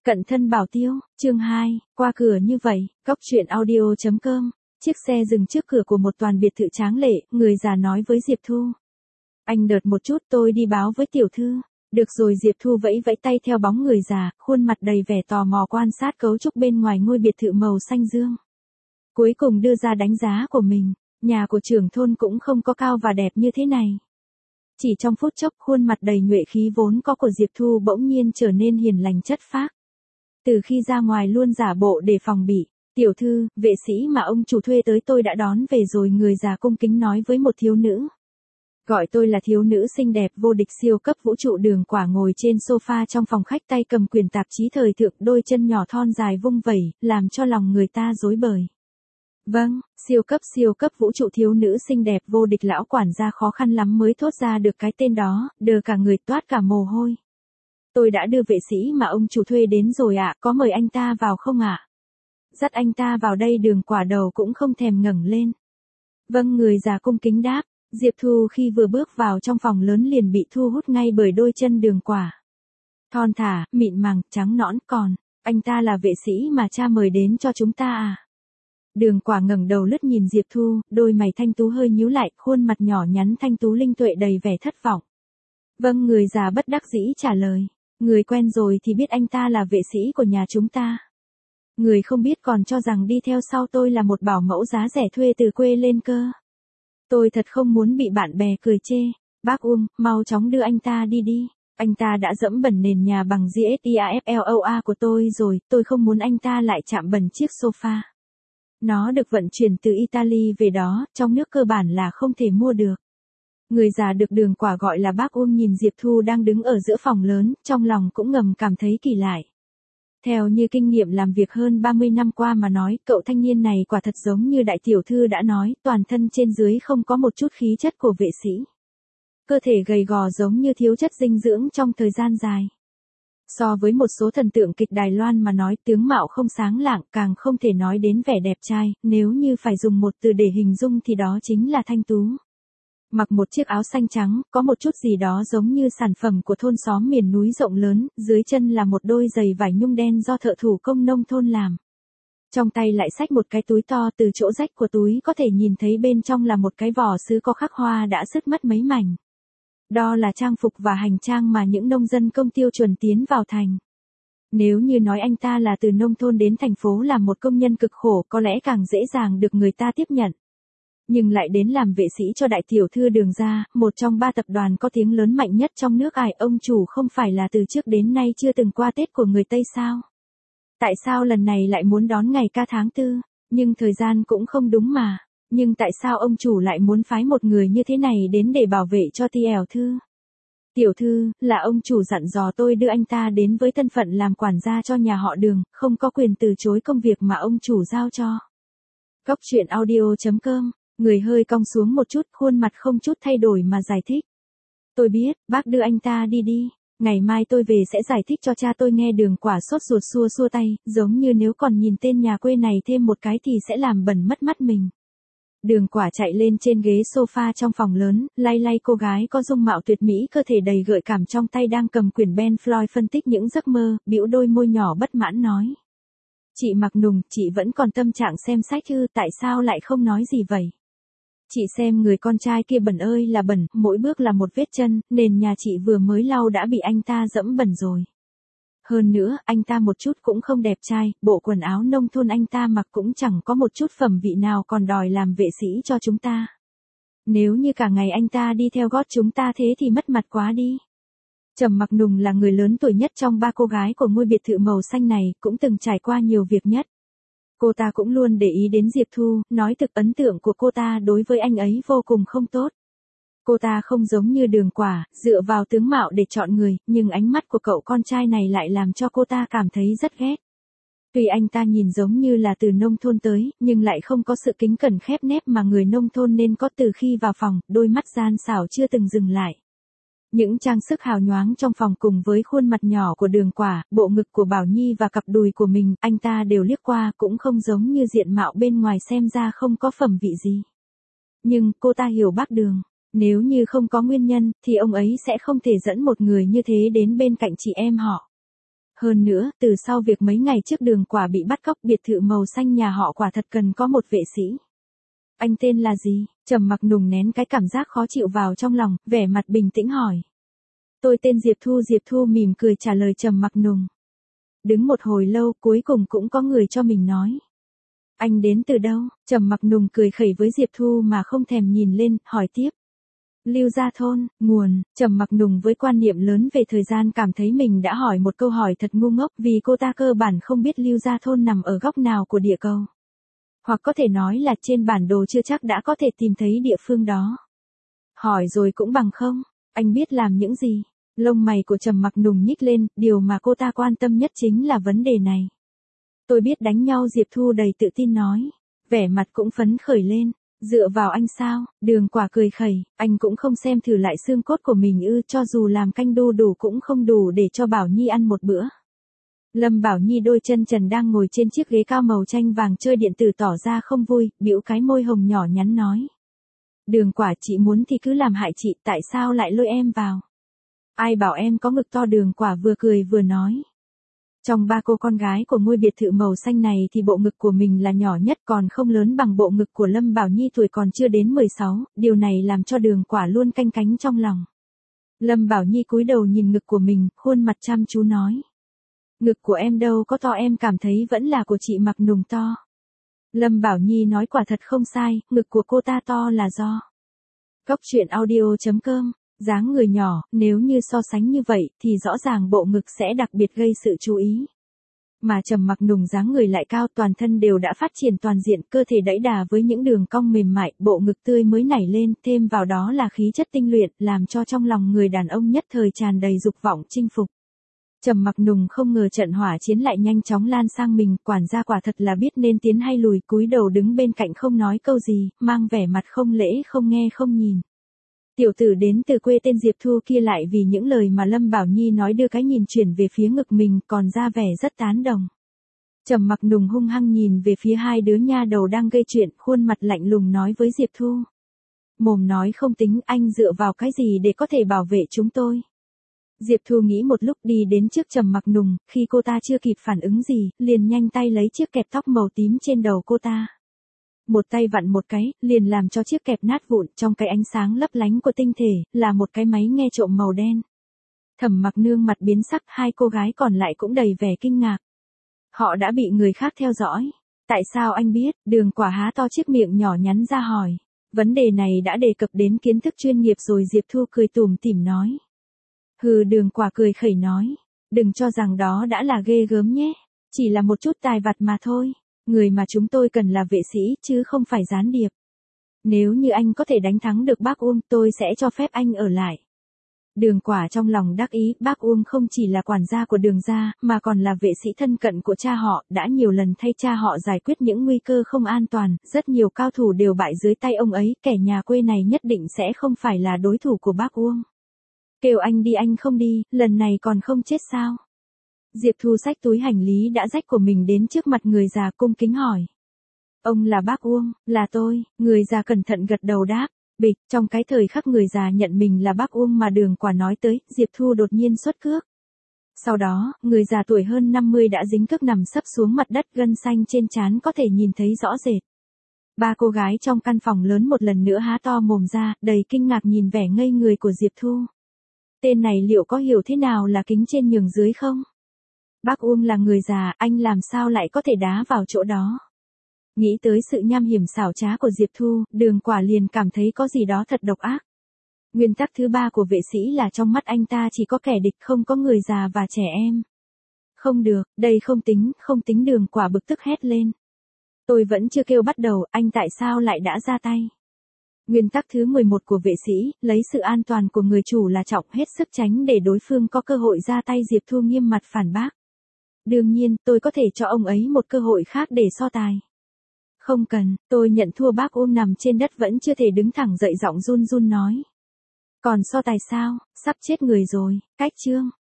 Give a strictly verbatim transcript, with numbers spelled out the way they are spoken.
Cận thân bảo tiêu, chương hai, qua cửa như vậy, góc truyện audio.com, chiếc xe dừng trước cửa của một toàn biệt thự tráng lệ, người già nói với Diệp Thu. Anh đợi một chút, tôi đi báo với tiểu thư. Được rồi, Diệp Thu vẫy vẫy tay theo bóng người già, khuôn mặt đầy vẻ tò mò quan sát cấu trúc bên ngoài ngôi biệt thự màu xanh dương. Cuối cùng đưa ra đánh giá của mình, nhà của trưởng thôn cũng không có cao và đẹp như thế này. Chỉ trong phút chốc, khuôn mặt đầy nhuệ khí vốn có của Diệp Thu bỗng nhiên trở nên hiền lành chất phác. Từ khi ra ngoài luôn giả bộ để phòng bị. Tiểu thư, vệ sĩ mà ông chủ thuê tới tôi đã đón về rồi, người già cung kính nói với một thiếu nữ. Gọi tôi là thiếu nữ xinh đẹp vô địch siêu cấp vũ trụ. Đường Quả ngồi trên sofa trong phòng khách, tay cầm quyển tạp chí thời thượng, đôi chân nhỏ thon dài vung vẩy, làm cho lòng người ta rối bời. Vâng, siêu cấp siêu cấp vũ trụ. Thiếu nữ xinh đẹp vô địch lão quản gia khó khăn lắm mới thốt ra được cái tên đó, đờ cả người toát cả mồ hôi. Tôi đã đưa vệ sĩ mà ông chủ thuê đến rồi ạ, có mời anh ta vào không ạ? Dắt anh ta vào đây. Đường Quả đầu cũng không thèm ngẩng lên. Vâng, người già cung kính đáp. Diệp Thu khi vừa bước vào trong phòng lớn liền bị thu hút ngay bởi đôi chân Đường Quả. Thon thả, mịn màng, trắng nõn. Còn, anh ta là vệ sĩ mà cha mời đến cho chúng ta à? Đường Quả ngẩng đầu lướt nhìn Diệp Thu, đôi mày thanh tú hơi nhíu lại, khuôn mặt nhỏ nhắn thanh tú linh tuệ đầy vẻ thất vọng. Vâng, người già bất đắc dĩ trả lời. Người quen rồi thì biết anh ta là vệ sĩ của nhà chúng ta. Người không biết còn cho rằng đi theo sau tôi là một bảo mẫu giá rẻ thuê từ quê lên cơ. Tôi thật không muốn bị bạn bè cười chê. Bác Uông, mau chóng đưa anh ta đi đi. Anh ta đã dẫm bẩn nền nhà bằng giê ét i a ép lờ o a của tôi rồi, tôi không muốn anh ta lại chạm bẩn chiếc sofa. Nó được vận chuyển từ Italy về đó, trong nước cơ bản là không thể mua được. Người già được Đường Quả gọi là bác Uông nhìn Diệp Thu đang đứng ở giữa phòng lớn, trong lòng cũng ngầm cảm thấy kỳ lạ. Theo như kinh nghiệm làm việc hơn ba mươi năm qua mà nói, cậu thanh niên này quả thật giống như đại tiểu thư đã nói, toàn thân trên dưới không có một chút khí chất của vệ sĩ. Cơ thể gầy gò giống như thiếu chất dinh dưỡng trong thời gian dài. So với một số thần tượng kịch Đài Loan mà nói, tướng mạo không sáng lạng, càng không thể nói đến vẻ đẹp trai, nếu như phải dùng một từ để hình dung thì đó chính là thanh tú. Mặc một chiếc áo xanh trắng, có một chút gì đó giống như sản phẩm của thôn xóm miền núi rộng lớn, dưới chân là một đôi giày vải nhung đen do thợ thủ công nông thôn làm. Trong tay lại xách một cái túi to, từ chỗ rách của túi có thể nhìn thấy bên trong là một cái vỏ sứ có khắc hoa đã sứt mất mấy mảnh. Đó là trang phục và hành trang mà những nông dân công tiêu chuẩn tiến vào thành. Nếu như nói anh ta là từ nông thôn đến thành phố làm một công nhân cực khổ, có lẽ càng dễ dàng được người ta tiếp nhận. Nhưng lại đến làm vệ sĩ cho đại tiểu thư Đường gia, một trong ba tập đoàn có tiếng lớn mạnh nhất trong nước ải, ông chủ không phải là từ trước đến nay chưa từng qua Tết của người Tây sao? Tại sao lần này lại muốn đón ngày ca tháng tư, nhưng thời gian cũng không đúng mà, nhưng tại sao ông chủ lại muốn phái một người như thế này đến để bảo vệ cho tiểu thư? Tiểu thư, là ông chủ dặn dò tôi đưa anh ta đến với thân phận làm quản gia cho nhà họ Đường, không có quyền từ chối công việc mà ông chủ giao cho. Góc truyện audio.com. Người hơi cong xuống một chút, khuôn mặt không chút thay đổi mà giải thích. Tôi biết, bác đưa anh ta đi đi. Ngày mai tôi về sẽ giải thích cho cha tôi nghe. Đường Quả sốt ruột xua xua tay, giống như nếu còn nhìn tên nhà quê này thêm một cái thì sẽ làm bẩn mất mắt mình. Đường Quả chạy lên trên ghế sofa trong phòng lớn, lay lay cô gái có dung mạo tuyệt mỹ, cơ thể đầy gợi cảm trong tay đang cầm quyển Ben Floyd phân tích những giấc mơ, bĩu đôi môi nhỏ bất mãn nói. Chị Mặc Nùng, chị vẫn còn tâm trạng xem sách ư, tại sao lại không nói gì vậy? Chị xem người con trai kia bẩn ơi là bẩn, mỗi bước là một vết chân, nền nhà chị vừa mới lau đã bị anh ta dẫm bẩn rồi. Hơn nữa, anh ta một chút cũng không đẹp trai, bộ quần áo nông thôn anh ta mặc cũng chẳng có một chút phẩm vị nào, còn đòi làm vệ sĩ cho chúng ta. Nếu như cả ngày anh ta đi theo gót chúng ta thế thì mất mặt quá đi. Trầm Mặc Nùng là người lớn tuổi nhất trong ba cô gái của ngôi biệt thự màu xanh này, cũng từng trải qua nhiều việc nhất. Cô ta cũng luôn để ý đến Diệp Thu, nói thực ấn tượng của cô ta đối với anh ấy vô cùng không tốt. Cô ta không giống như Đường Quả, dựa vào tướng mạo để chọn người, nhưng ánh mắt của cậu con trai này lại làm cho cô ta cảm thấy rất ghét. Tuy anh ta nhìn giống như là từ nông thôn tới, nhưng lại không có sự kính cẩn khép nép mà người nông thôn nên có. Từ khi vào phòng, đôi mắt gian xảo chưa từng dừng lại. Những trang sức hào nhoáng trong phòng cùng với khuôn mặt nhỏ của Đường Quả, bộ ngực của Bảo Nhi và cặp đùi của mình, anh ta đều liếc qua, cũng không giống như diện mạo bên ngoài xem ra không có phẩm vị gì. Nhưng, cô ta hiểu bác Đường. Nếu như không có nguyên nhân, thì ông ấy sẽ không thể dẫn một người như thế đến bên cạnh chị em họ. Hơn nữa, từ sau việc mấy ngày trước Đường Quả bị bắt cóc, biệt thự màu xanh nhà họ quả thật cần có một vệ sĩ. Anh tên là gì? Trầm Mặc Nùng nén cái cảm giác khó chịu vào trong lòng, vẻ mặt bình tĩnh hỏi. Tôi tên Diệp Thu. Diệp Thu mỉm cười trả lời Trầm Mặc Nùng. Đứng một hồi lâu, cuối cùng cũng có người cho mình nói. Anh đến từ đâu? Trầm Mặc Nùng cười khẩy với Diệp Thu mà không thèm nhìn lên, hỏi tiếp. Lưu Gia Thôn, nguồn. Trầm Mặc Nùng với quan niệm lớn về thời gian cảm thấy mình đã hỏi một câu hỏi thật ngu ngốc, vì cô ta cơ bản không biết Lưu Gia Thôn nằm ở góc nào của địa cầu. Hoặc có thể nói là trên bản đồ chưa chắc đã có thể tìm thấy địa phương đó. Hỏi rồi cũng bằng không, anh biết làm những gì? Lông mày của Trầm Mặc Nùng nhích lên, điều mà cô ta quan tâm nhất chính là vấn đề này. Tôi biết đánh nhau. Diệp Thu đầy tự tin nói, vẻ mặt cũng phấn khởi lên. Dựa vào anh sao? Đường Quả cười khẩy, anh cũng không xem thử lại xương cốt của mình ư? Cho dù làm canh đu đủ cũng không đủ để cho Bảo Nhi ăn một bữa. Lâm Bảo Nhi đôi chân trần đang ngồi trên chiếc ghế cao màu chanh vàng chơi điện tử tỏ ra không vui, bĩu cái môi hồng nhỏ nhắn nói. Đường Quả, chị muốn thì cứ làm hại chị, tại sao lại lôi em vào? Ai bảo em có ngực to? Đường Quả vừa cười vừa nói. Trong ba cô con gái của ngôi biệt thự màu xanh này thì bộ ngực của mình là nhỏ nhất, còn không lớn bằng bộ ngực của Lâm Bảo Nhi tuổi còn chưa đến mười sáu, điều này làm cho Đường Quả luôn canh cánh trong lòng. Lâm Bảo Nhi cúi đầu nhìn ngực của mình, khuôn mặt chăm chú nói. Ngực của em đâu có to, em cảm thấy vẫn là của chị Mặc Nùng to. Lâm Bảo Nhi nói quả thật không sai, ngực của cô ta to là do. Cóc truyện audio chấm com, dáng người nhỏ, nếu như so sánh như vậy thì rõ ràng bộ ngực sẽ đặc biệt gây sự chú ý. Mà Trầm Mặc Nùng dáng người lại cao, toàn thân đều đã phát triển toàn diện, cơ thể đẫy đà với những đường cong mềm mại, bộ ngực tươi mới nảy lên, thêm vào đó là khí chất tinh luyện, làm cho trong lòng người đàn ông nhất thời tràn đầy dục vọng chinh phục. Trầm Mặc Nùng không ngờ trận hỏa chiến lại nhanh chóng lan sang mình, quản gia quả thật là biết nên tiến hay lùi, cúi đầu đứng bên cạnh không nói câu gì, mang vẻ mặt không lễ không nghe không nhìn. Tiểu tử đến từ quê tên Diệp Thu kia lại vì những lời mà Lâm Bảo Nhi nói đưa cái nhìn chuyển về phía ngực mình, còn ra vẻ rất tán đồng. Trầm Mặc Nùng hung hăng nhìn về phía hai đứa nha đầu đang gây chuyện, khuôn mặt lạnh lùng nói với Diệp Thu. Mồm nói không tính, anh dựa vào cái gì để có thể bảo vệ chúng tôi? Diệp Thu nghĩ một lúc đi đến trước Trầm Mặc Nùng, khi cô ta chưa kịp phản ứng gì, liền nhanh tay lấy chiếc kẹp tóc màu tím trên đầu cô ta. Một tay vặn một cái, liền làm cho chiếc kẹp nát vụn, trong cái ánh sáng lấp lánh của tinh thể, là một cái máy nghe trộm màu đen. Thẩm Mặc Nương mặt biến sắc, hai cô gái còn lại cũng đầy vẻ kinh ngạc. Họ đã bị người khác theo dõi. Tại sao anh biết? Đường Quả há to chiếc miệng nhỏ nhắn ra hỏi. Vấn đề này đã đề cập đến kiến thức chuyên nghiệp rồi. Diệp Thu cười tủm tỉm nói. Hừ. Đường Quả cười khẩy nói. Đừng cho rằng đó đã là ghê gớm nhé. Chỉ là một chút tài vặt mà thôi. Người mà chúng tôi cần là vệ sĩ, chứ không phải gián điệp. Nếu như anh có thể đánh thắng được bác Uông, tôi sẽ cho phép anh ở lại. Đường Quả trong lòng đắc ý, bác Uông không chỉ là quản gia của Đường gia, mà còn là vệ sĩ thân cận của cha họ, đã nhiều lần thay cha họ giải quyết những nguy cơ không an toàn, rất nhiều cao thủ đều bại dưới tay ông ấy, kẻ nhà quê này nhất định sẽ không phải là đối thủ của bác Uông. Kêu anh đi anh không đi, lần này còn không chết sao? Diệp Thu xách túi hành lý đã rách của mình đến trước mặt người già, cung kính hỏi. Ông là bác Uông? Là tôi. Người già cẩn thận gật đầu đáp. Bịch, trong cái thời khắc người già nhận mình là bác Uông mà Đường Quả nói tới, Diệp Thu đột nhiên xuất cước. Sau đó, người già tuổi hơn năm mươi đã dính cước nằm sấp xuống mặt đất, gân xanh trên trán có thể nhìn thấy rõ rệt. Ba cô gái trong căn phòng lớn một lần nữa há to mồm ra, đầy kinh ngạc nhìn vẻ ngây người của Diệp Thu. Tên này liệu có hiểu thế nào là kính trên nhường dưới không? Bác Uông là người già, anh làm sao lại có thể đá vào chỗ đó? Nghĩ tới sự nham hiểm xảo trá của Diệp Thu, Đường Quả liền cảm thấy có gì đó thật độc ác. Nguyên tắc thứ ba của vệ sĩ là trong mắt anh ta chỉ có kẻ địch, không có người già và trẻ em. Không được, đây không tính, không tính. Đường Quả bực tức hét lên. Tôi vẫn chưa kêu bắt đầu, anh tại sao lại đã ra tay? Nguyên tắc thứ mười một của vệ sĩ, lấy sự an toàn của người chủ là trọng, hết sức tránh để đối phương có cơ hội ra tay. Diệp Thu nghiêm mặt phản bác. Đương nhiên, tôi có thể cho ông ấy một cơ hội khác để so tài. Không cần, tôi nhận thua. Bác Uông nằm trên đất vẫn chưa thể đứng thẳng dậy, giọng run run nói. Còn so tài sao? Sắp chết người rồi. Cách chương.